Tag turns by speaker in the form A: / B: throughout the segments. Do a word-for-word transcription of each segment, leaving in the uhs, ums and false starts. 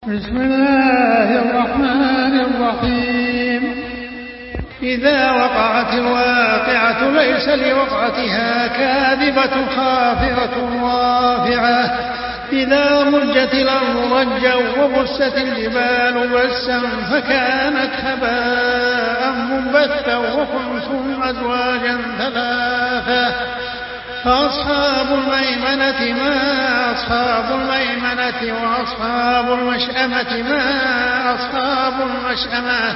A: بسم الله الرحمن الرحيم. إذا وقعت الواقعة ليس لوقعتها كاذبة خافضة رافعة. إذا مجت الأرض رجا وبست الجبال بسا فكانت هباء منبثا وكنتم أزواجا ثلاثة. فأصحاب الميمنة ما أصحاب الميمنة وأصحاب المشأمة ما أصحاب المشأمة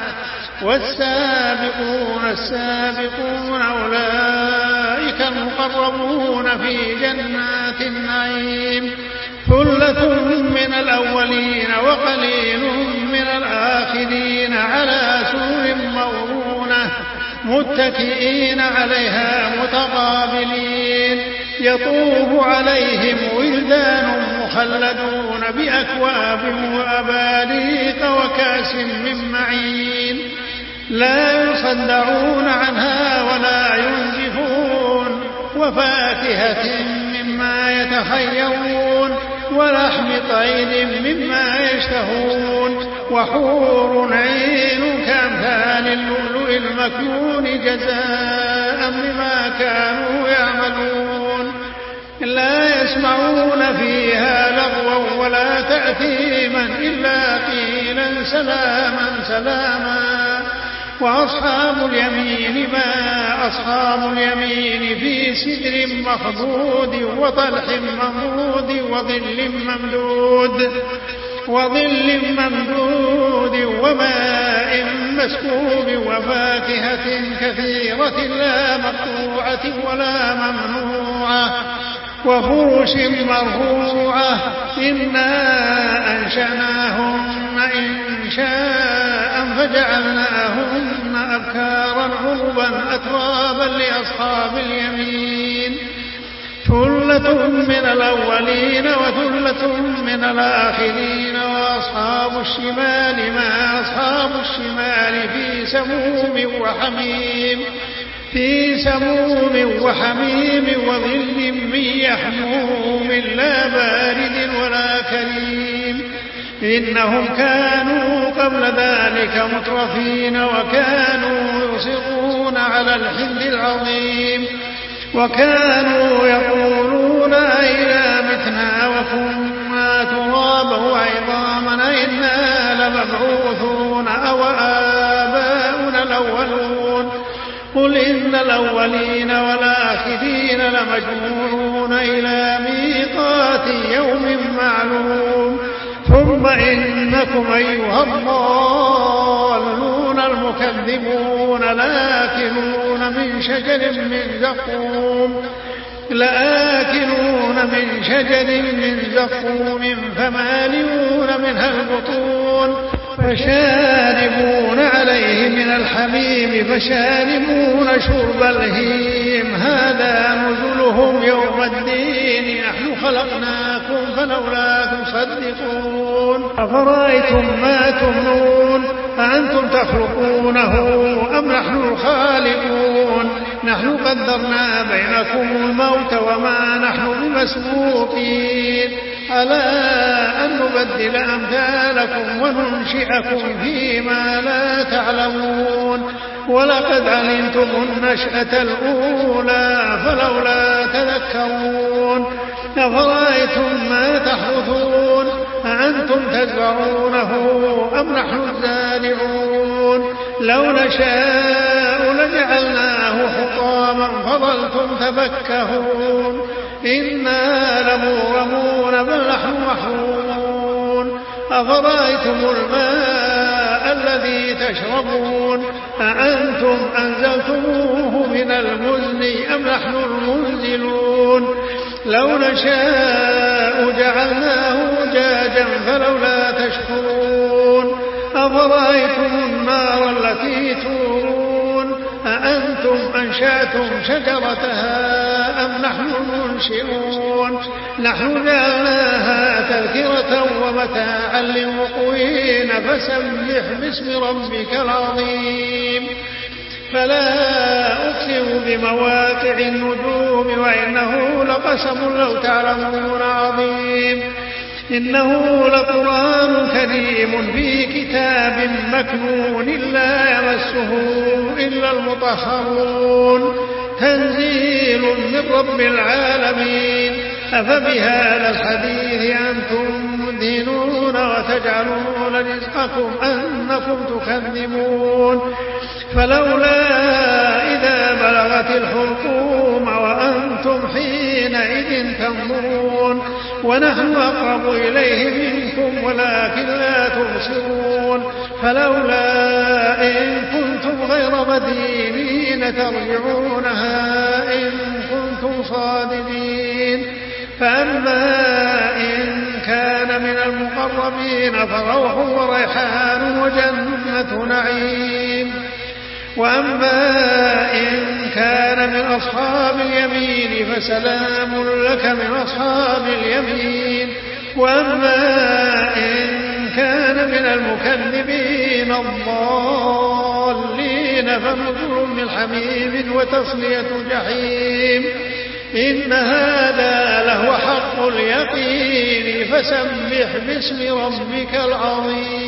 A: والسابقون السابقون أولئك المقربون في جنات النعيم. ثلة من الأولين وقليل من الآخرين على سرر موضونة متكئين عليها متقابلين. يطوف عليهم ولدان مخلدون بأكواب وأباريق وكأس من معين لا يصدعون عنها ولا ينزفون. وفاكهة مما يتخيرون ولحم طير مما يشتهون. وحور عين كأمثال اللؤلؤ المكنون جزاء بما كانوا يعملون. لا يسمعون فيها لغوا ولا تأثيما إلا قيلا سلاما سلاما. وأصحاب اليمين ما أصحاب اليمين في سدر مخضود وطلح ممدود وظل ممدود وظل ممدود وماء مسكوب وفاكهة كثيرة لا مقطوعة ولا ممنوعة وفرش مرفوعة. إنا أنشأناهن إنشاء فجعلناهن أبكارا عربا أترابا لأصحاب اليمين. ثلة من الأولين وثلة من الآخرين. وأصحاب الشمال ما أصحاب الشمال في سموم وحميم في سموم وحميم وظل من يحموم لا بارد ولا كريم. إنهم كانوا قبل ذلك مترفين وكانوا يصرون على الحنث العظيم وكانوا يقولون أئذا متنا وكنا ترابا وعظاما أئنا لمبعوثون أو آباؤنا الأولون. قل إن الأولين والآخرين لمجموعون إلى ميقات يوم معلوم. ثم إنكم أيها الضالون المكذبون لآكلون من شجر من زقوم لآكلون من شجر من زقوم فمالئون منها البطون فشاربون عليه من الحميم فشاربون شرب الهيم. هذا نزلهم يوم الدين. نحن خلقناكم فلولا تصدقون. أفرأيتم ما تمنون أأنتم تخلقونه أم نحن الخالقون. نحن قدرنا بينكم الموت وما نحن بمسبوقين ألا أن نبدل أمثالكم وننشئكم فيما لا تعلمون. ولقد علمتم النشأة الأولى فلولا تذكرون. أفرأيتم ما تحرثون أأنتم تزرعونه أم نحن الزارعون. لو نشاء لجعلناه حطاما فظلتم تفكهون. إنا لمغرمون بل نحن محرومون. أفرأيتم الماء الذي تشربون أأنتم أنزلتموه من المزن أم نحن المنزلون. لو نشاء جعلناه أجاجا فلولا تشكرون. أفرأيتم النار التي تورون أأنتم أنشأتم شجرتها أم نحن المنشئون. نحن جعلناها تذكرة ومتاعا للمقوين فسبح باسم ربك العظيم. فلا أقسم بمواقع النجوم وإنه لقسم لو تعلمون عظيم. إنه لقرآن كريم في كتاب مكنون لا يمسه إلا المطهرون تنزيل من رب العالمين أفبهذا الحديث أنتم مدهنون وتجعلون رزقكم أنكم تكذبون فلولا إذا بلغت الحلقوم وأنتم حينئذ تنظرون ونحن أقرب إليه منكم ولكن لا تبصرون فلولا إن كنتم غير مدينين ترجعونها إن كنتم صادقين فأما إن كان من المقربين فروح وريحان وجنة نعيم وأما إن كان من أصحاب اليمين فسلام لك من أصحاب اليمين وأما إن كان من المكذبين الضالين فنزل من حميم وتصلية جحيم إن هذا لهو حق اليقين فسبح باسم ربك العظيم.